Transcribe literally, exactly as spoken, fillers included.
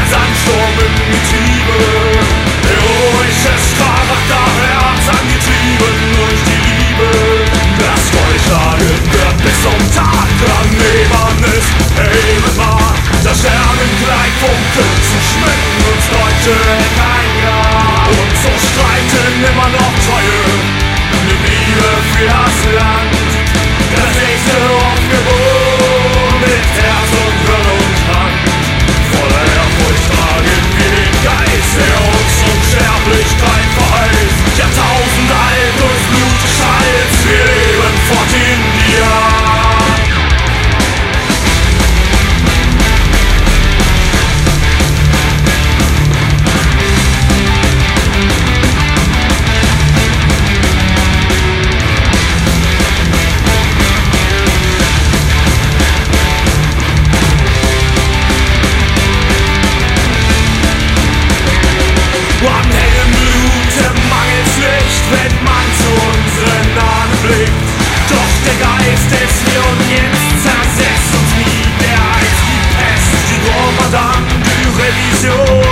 der Sandsturm im Getriebe. Heroisches Charakterherz, angetrieben durch die Liebe. Das Goldschlagen wird bis zum Tag dran nehmen ist. Erheben mag, das Sternenkleid funkelt zu schmücken uns Deutsche kein Jahr. Und so streiten immer noch Treue, die Liebe für das Land. Das nächste Aufgebot mit Herz und Hirn und Hand. Voller Ehrfurcht tragen wir den Geist, der uns Unsterblichkeit verheißt. Jahrtausend alt durchs Blut geschallt, wir leben fort in dir. Am hellen Blut mangelt's nicht, wenn man zu unseren Nahen blickt. Doch der Geist des Hier und Jetzt zersetzt uns nie, der Eis, die Pest, die Drohmadame, die Revision.